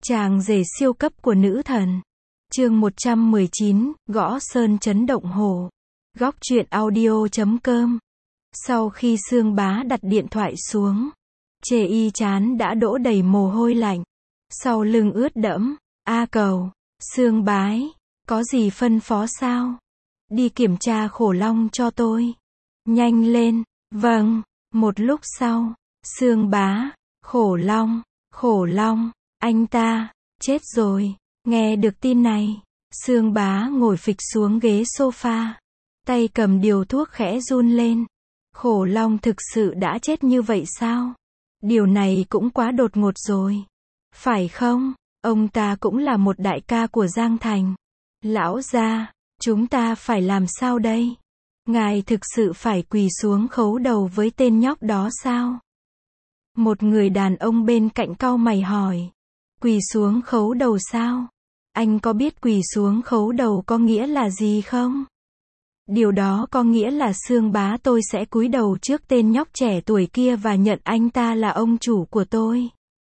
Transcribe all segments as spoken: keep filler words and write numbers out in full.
Chàng rể siêu cấp của nữ thần. Chương một trăm mười chín, gõ sơn chấn động hồ. Góc truyện audio chấm com. Sau khi Sương Bá đặt điện thoại xuống, Chê Y chán đã đổ đầy mồ hôi lạnh. Sau lưng ướt đẫm. A Cầu, Sương Bái, có gì phân phó sao? Đi kiểm tra khổ long cho tôi. Nhanh lên. Vâng. Một lúc sau, Sương Bá, khổ long, khổ long, anh ta, chết rồi. Nghe được tin này, Sương Bá ngồi phịch xuống ghế sofa, tay cầm điều thuốc khẽ run lên. Khổ long thực sự đã chết như vậy sao? Điều này cũng quá đột ngột rồi. Phải không? Ông ta cũng là một đại ca của Giang Thành. Lão gia, chúng ta phải làm sao đây? Ngài thực sự phải quỳ xuống khấu đầu với tên nhóc đó sao? Một người đàn ông bên cạnh cau mày hỏi. Quỳ xuống khấu đầu sao? Anh có biết quỳ xuống khấu đầu có nghĩa là gì không? Điều đó có nghĩa là Sương Bá tôi sẽ cúi đầu trước tên nhóc trẻ tuổi kia và nhận anh ta là ông chủ của tôi.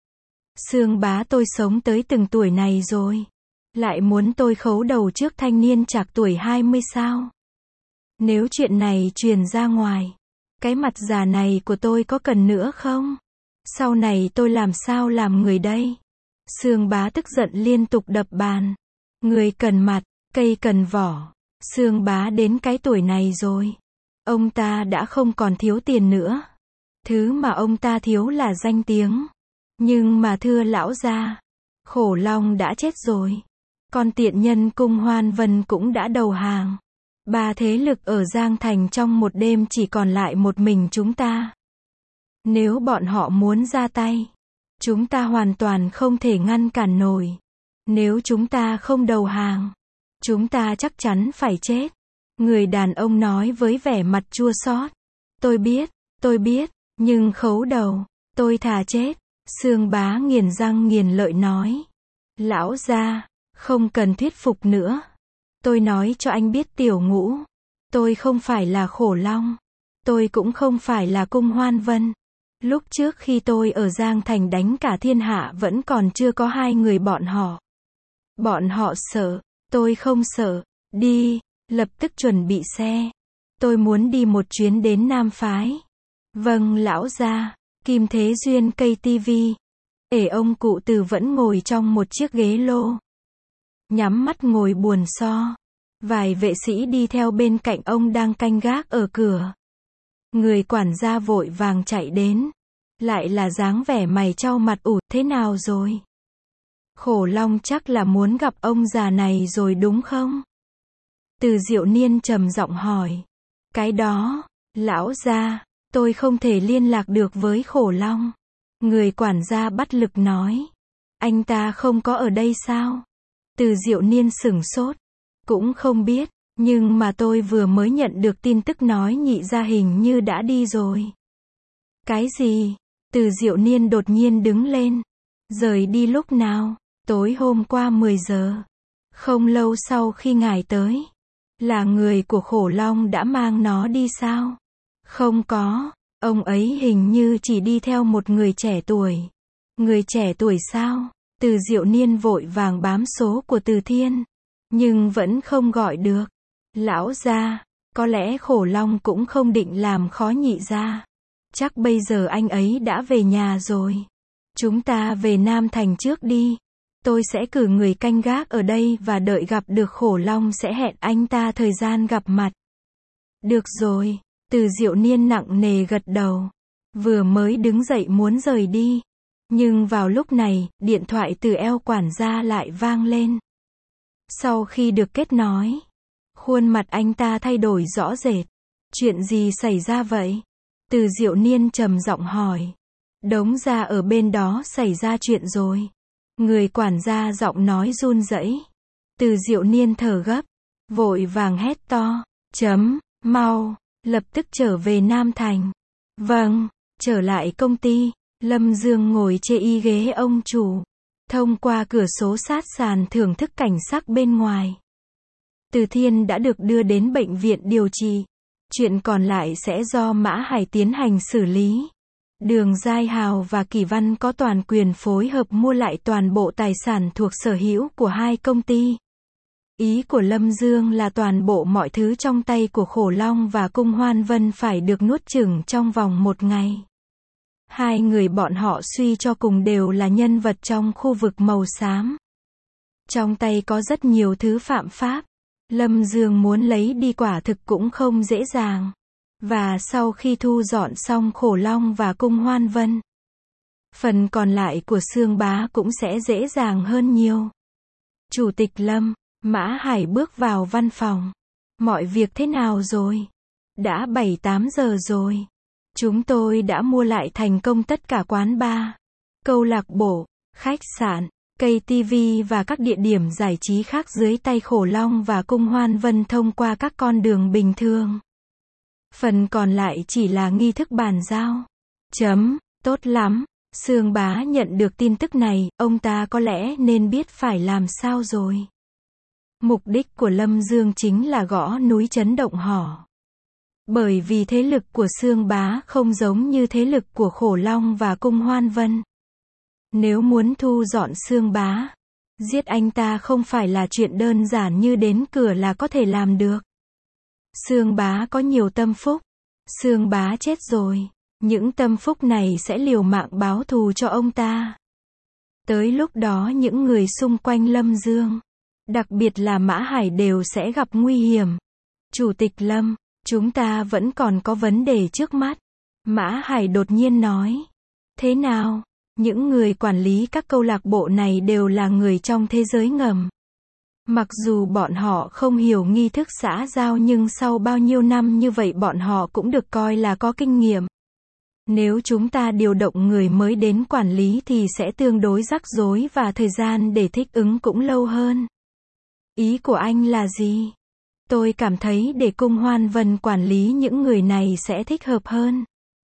Sương Bá tôi sống tới từng tuổi này rồi. Lại muốn tôi khấu đầu trước thanh niên trạc tuổi hai mươi sao? Nếu chuyện này truyền ra ngoài, cái mặt già này của tôi có cần nữa không? Sau này tôi làm sao làm người đây? Sương Bá tức giận liên tục đập bàn. Người cần mặt, cây cần vỏ. Sương Bá đến cái tuổi này rồi. Ông ta đã không còn thiếu tiền nữa. Thứ mà ông ta thiếu là danh tiếng. Nhưng mà thưa lão gia, khổ long đã chết rồi. Con tiện nhân Cung Hoan Vân cũng đã đầu hàng. Ba thế lực ở Giang Thành trong một đêm chỉ còn lại một mình chúng ta. Nếu bọn họ muốn ra tay, chúng ta hoàn toàn không thể ngăn cản nổi. Nếu chúng ta không đầu hàng, chúng ta chắc chắn phải chết. Người đàn ông nói với vẻ mặt chua xót. Tôi biết, tôi biết, nhưng khấu đầu, tôi thà chết. Sương Bá nghiền răng nghiền lợi nói. Lão gia, không cần thuyết phục nữa. Tôi nói cho anh biết Tiểu Ngũ, tôi không phải là khổ long. Tôi cũng không phải là Cung Hoan Vân. Lúc trước khi tôi ở Giang Thành đánh cả thiên hạ vẫn còn chưa có hai người bọn họ. Bọn họ sợ, tôi không sợ. Đi, lập tức chuẩn bị xe. Tôi muốn đi một chuyến đến Nam Phái. Vâng lão gia. Kim Thế Duyên cây tivi. Ể ông cụ Từ vẫn ngồi trong một chiếc ghế lô. Nhắm mắt ngồi buồn so. Vài vệ sĩ đi theo bên cạnh ông đang canh gác ở cửa. Người quản gia vội vàng chạy đến. Lại là dáng vẻ mày chau mặt ủ, thế nào rồi? Khổ long chắc là muốn gặp ông già này rồi đúng không? Từ Diệu Niên trầm giọng hỏi. Cái đó, lão gia, tôi không thể liên lạc được với khổ long. Người quản gia bắt lực nói. Anh ta không có ở đây sao? Từ Diệu Niên sửng sốt. Cũng không biết, nhưng mà tôi vừa mới nhận được tin tức nói nhị gia hình như đã đi rồi. Cái gì? Từ Diệu Niên đột nhiên đứng lên. Rời đi lúc nào? Tối hôm qua mười giờ. Không lâu sau khi ngài tới. Là người của khổ long đã mang nó đi sao? Không có, ông ấy hình như chỉ đi theo một người trẻ tuổi. Người trẻ tuổi sao? Từ Diệu Niên vội vàng bám số của Từ Thiên. Nhưng vẫn không gọi được. Lão gia, có lẽ khổ long cũng không định làm khó nhị gia. Chắc bây giờ anh ấy đã về nhà rồi. Chúng ta về Nam Thành trước đi. Tôi sẽ cử người canh gác ở đây và đợi gặp được khổ long sẽ hẹn anh ta thời gian gặp mặt. Được rồi. Từ Diệu Niên nặng nề gật đầu. Vừa mới đứng dậy muốn rời đi. Nhưng vào lúc này, điện thoại từ eo quản gia lại vang lên. Sau khi được kết nối, khuôn mặt anh ta thay đổi rõ rệt. Chuyện gì xảy ra vậy? Từ Diệu Niên trầm giọng hỏi. Đống gia ở bên đó xảy ra chuyện rồi. Người quản gia giọng nói run rẩy. Từ Diệu Niên thở gấp, vội vàng hét to. Chấm, mau, lập tức trở về Nam Thành. Vâng, trở lại công ty. Lâm Dương ngồi chê y ghế ông chủ. Thông qua cửa sổ sát sàn thưởng thức cảnh sắc bên ngoài. Từ Thiên đã được đưa đến bệnh viện điều trị. Chuyện còn lại sẽ do Mã Hải tiến hành xử lý. Đường Giai Hào và Kỷ Văn có toàn quyền phối hợp mua lại toàn bộ tài sản thuộc sở hữu của hai công ty. Ý của Lâm Dương là toàn bộ mọi thứ trong tay của Khổ Long và Cung Hoan Vân phải được nuốt chửng trong vòng một ngày. Hai người bọn họ suy cho cùng đều là nhân vật trong khu vực màu xám. Trong tay có rất nhiều thứ phạm pháp. Lâm Dương muốn lấy đi quả thực cũng không dễ dàng. Và sau khi thu dọn xong Khổ Long và Cung Hoan Vân, phần còn lại của Sương Bá cũng sẽ dễ dàng hơn nhiều. Chủ tịch Lâm, Mã Hải bước vào văn phòng. Mọi việc thế nào rồi? Đã bảy tám giờ rồi. Chúng tôi đã mua lại thành công tất cả quán bar, câu lạc bộ, khách sạn, cây ti vi và các địa điểm giải trí khác dưới tay Khổ Long và Cung Hoan Vân thông qua các con đường bình thường. Phần còn lại chỉ là nghi thức bàn giao. Chấm, tốt lắm. Sương Bá nhận được tin tức này, ông ta có lẽ nên biết phải làm sao rồi. Mục đích của Lâm Dương chính là gõ núi chấn động họ. Bởi vì thế lực của Sương Bá không giống như thế lực của Khổ Long và Cung Hoan Vân. Nếu muốn thu dọn Sương Bá, giết anh ta không phải là chuyện đơn giản như đến cửa là có thể làm được. Sương Bá có nhiều tâm phúc. Sương Bá chết rồi. Những tâm phúc này sẽ liều mạng báo thù cho ông ta. Tới lúc đó những người xung quanh Lâm Dương, đặc biệt là Mã Hải đều sẽ gặp nguy hiểm. Chủ tịch Lâm, chúng ta vẫn còn có vấn đề trước mắt. Mã Hải đột nhiên nói. Thế nào? Những người quản lý các câu lạc bộ này đều là người trong thế giới ngầm. Mặc dù bọn họ không hiểu nghi thức xã giao nhưng sau bao nhiêu năm như vậy bọn họ cũng được coi là có kinh nghiệm. Nếu chúng ta điều động người mới đến quản lý thì sẽ tương đối rắc rối và thời gian để thích ứng cũng lâu hơn. Ý của anh là gì? Tôi cảm thấy để Cung Hoan Vân quản lý những người này sẽ thích hợp hơn.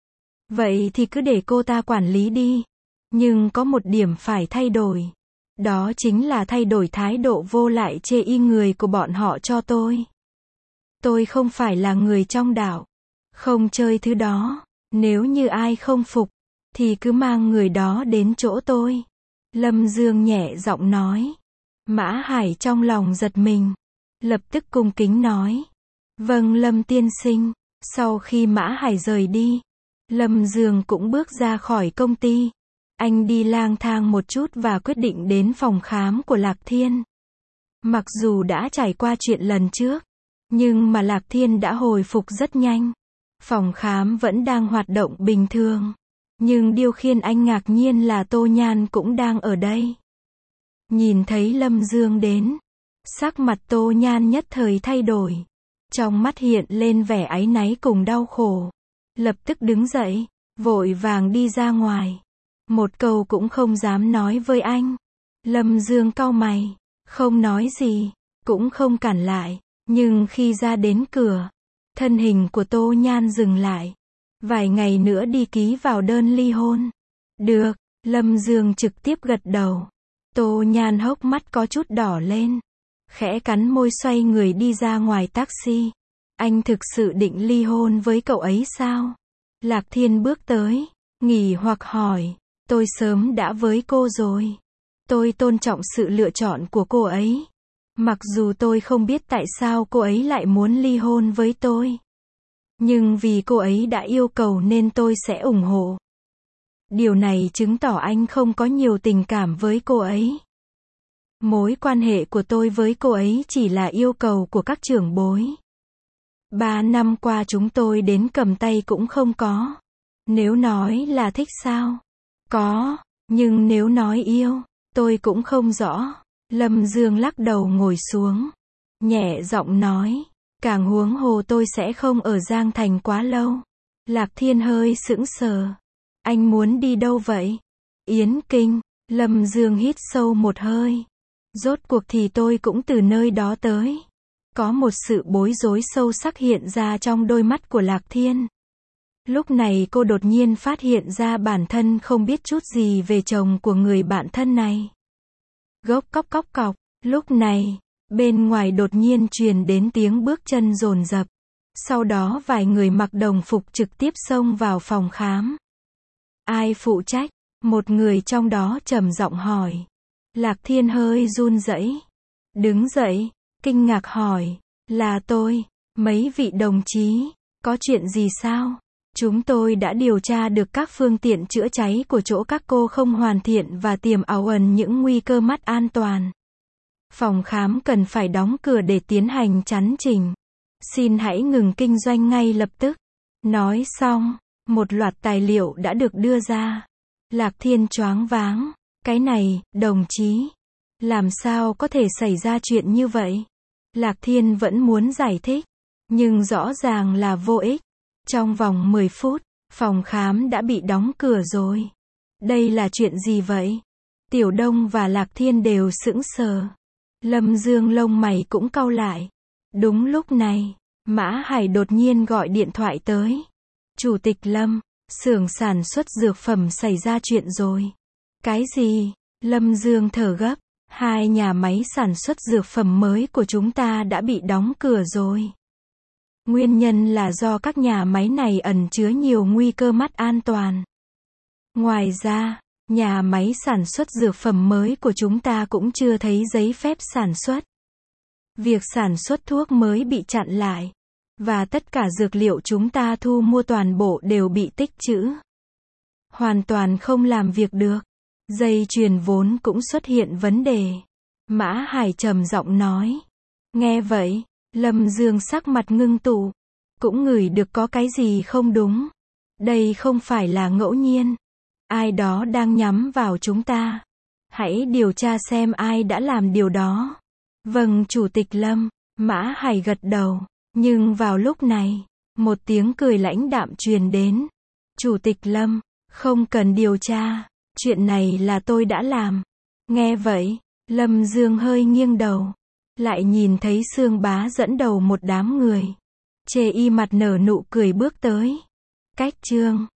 Vậy thì cứ để cô ta quản lý đi. Nhưng có một điểm phải thay đổi. Đó chính là thay đổi thái độ vô lại chê y người của bọn họ cho tôi. Tôi không phải là người trong đảo. Không chơi thứ đó. Nếu như ai không phục, thì cứ mang người đó đến chỗ tôi. Lâm Dương nhẹ giọng nói. Mã Hải trong lòng giật mình. Lập tức cung kính nói. Vâng Lâm tiên sinh. Sau khi Mã Hải rời đi, Lâm Dương cũng bước ra khỏi công ty. Anh đi lang thang một chút và quyết định đến phòng khám của Lạc Thiên. Mặc dù đã trải qua chuyện lần trước, nhưng mà Lạc Thiên đã hồi phục rất nhanh. Phòng khám vẫn đang hoạt động bình thường. Nhưng điều khiến anh ngạc nhiên là Tô Nhan cũng đang ở đây. Nhìn thấy Lâm Dương đến, sắc mặt Tô Nhan nhất thời thay đổi. Trong mắt hiện lên vẻ áy náy cùng đau khổ. Lập tức đứng dậy, vội vàng đi ra ngoài. Một câu cũng không dám nói với anh. Lâm Dương cau mày, không nói gì, cũng không cản lại. Nhưng khi ra đến cửa, thân hình của Tô Nhan dừng lại. Vài ngày nữa đi ký vào đơn ly hôn. Được, Lâm Dương trực tiếp gật đầu. Tô Nhan hốc mắt có chút đỏ lên. Khẽ cắn môi xoay người đi ra ngoài taxi. Anh thực sự định ly hôn với cậu ấy sao? Lạc Thiên bước tới, nghỉ hoặc hỏi. Tôi sớm đã với cô rồi. Tôi tôn trọng sự lựa chọn của cô ấy. Mặc dù tôi không biết tại sao cô ấy lại muốn ly hôn với tôi. Nhưng vì cô ấy đã yêu cầu nên tôi sẽ ủng hộ. Điều này chứng tỏ anh không có nhiều tình cảm với cô ấy. Mối quan hệ của tôi với cô ấy chỉ là yêu cầu của các trưởng bối. Ba năm qua chúng tôi đến cầm tay cũng không có. Nếu nói là thích sao? Có, nhưng nếu nói yêu, tôi cũng không rõ. Lâm Dương lắc đầu ngồi xuống. Nhẹ giọng nói. Càng huống hồ tôi sẽ không ở Giang Thành quá lâu. Lạc Thiên hơi sững sờ. Anh muốn đi đâu vậy? Yến Kinh. Lâm Dương hít sâu một hơi. Rốt cuộc thì tôi cũng từ nơi đó tới. Có một sự bối rối sâu sắc hiện ra trong đôi mắt của Lạc Thiên. Lúc này cô đột nhiên phát hiện ra bản thân không biết chút gì về chồng của người bạn thân này. Gốc cóc cóc cọc. Lúc này, bên ngoài đột nhiên truyền đến tiếng bước chân dồn dập. Sau đó vài người mặc đồng phục trực tiếp xông vào phòng khám. Ai phụ trách? Một người trong đó trầm giọng hỏi. Lạc Thiên hơi run rẩy, đứng dậy, kinh ngạc hỏi, là tôi, mấy vị đồng chí, có chuyện gì sao? Chúng tôi đã điều tra được các phương tiện chữa cháy của chỗ các cô không hoàn thiện và tiềm ẩn những nguy cơ mất an toàn. Phòng khám cần phải đóng cửa để tiến hành chắn chỉnh. Xin hãy ngừng kinh doanh ngay lập tức. Nói xong, một loạt tài liệu đã được đưa ra. Lạc Thiên choáng váng. Cái này, đồng chí, làm sao có thể xảy ra chuyện như vậy? Lạc Thiên vẫn muốn giải thích, nhưng rõ ràng là vô ích. Trong vòng mười phút, phòng khám đã bị đóng cửa rồi. Đây là chuyện gì vậy? Tiểu Đông và Lạc Thiên đều sững sờ. Lâm Dương lông mày cũng cau lại. Đúng lúc này, Mã Hải đột nhiên gọi điện thoại tới. Chủ tịch Lâm, xưởng sản xuất dược phẩm xảy ra chuyện rồi. Cái gì? Lâm Dương thở gấp. Hai nhà máy sản xuất dược phẩm mới của chúng ta đã bị đóng cửa rồi. Nguyên nhân là do các nhà máy này ẩn chứa nhiều nguy cơ mất an toàn. Ngoài ra, nhà máy sản xuất dược phẩm mới của chúng ta cũng chưa thấy giấy phép sản xuất. Việc sản xuất thuốc mới bị chặn lại. Và tất cả dược liệu chúng ta thu mua toàn bộ đều bị tích trữ. Hoàn toàn không làm việc được. Dây chuyền vốn cũng xuất hiện vấn đề. Mã Hải trầm giọng nói. Nghe vậy, Lâm Dương sắc mặt ngưng tụ. Cũng ngửi được có cái gì không đúng. Đây không phải là ngẫu nhiên. Ai đó đang nhắm vào chúng ta. Hãy điều tra xem ai đã làm điều đó. Vâng, Chủ tịch Lâm. Mã Hải gật đầu. Nhưng vào lúc này, một tiếng cười lãnh đạm truyền đến. Chủ tịch Lâm, không cần điều tra. Chuyện này là tôi đã làm. Nghe vậy, Lâm Dương hơi nghiêng đầu. Lại nhìn thấy Sương Bá dẫn đầu một đám người. Chê y mặt nở nụ cười bước tới. Cách chương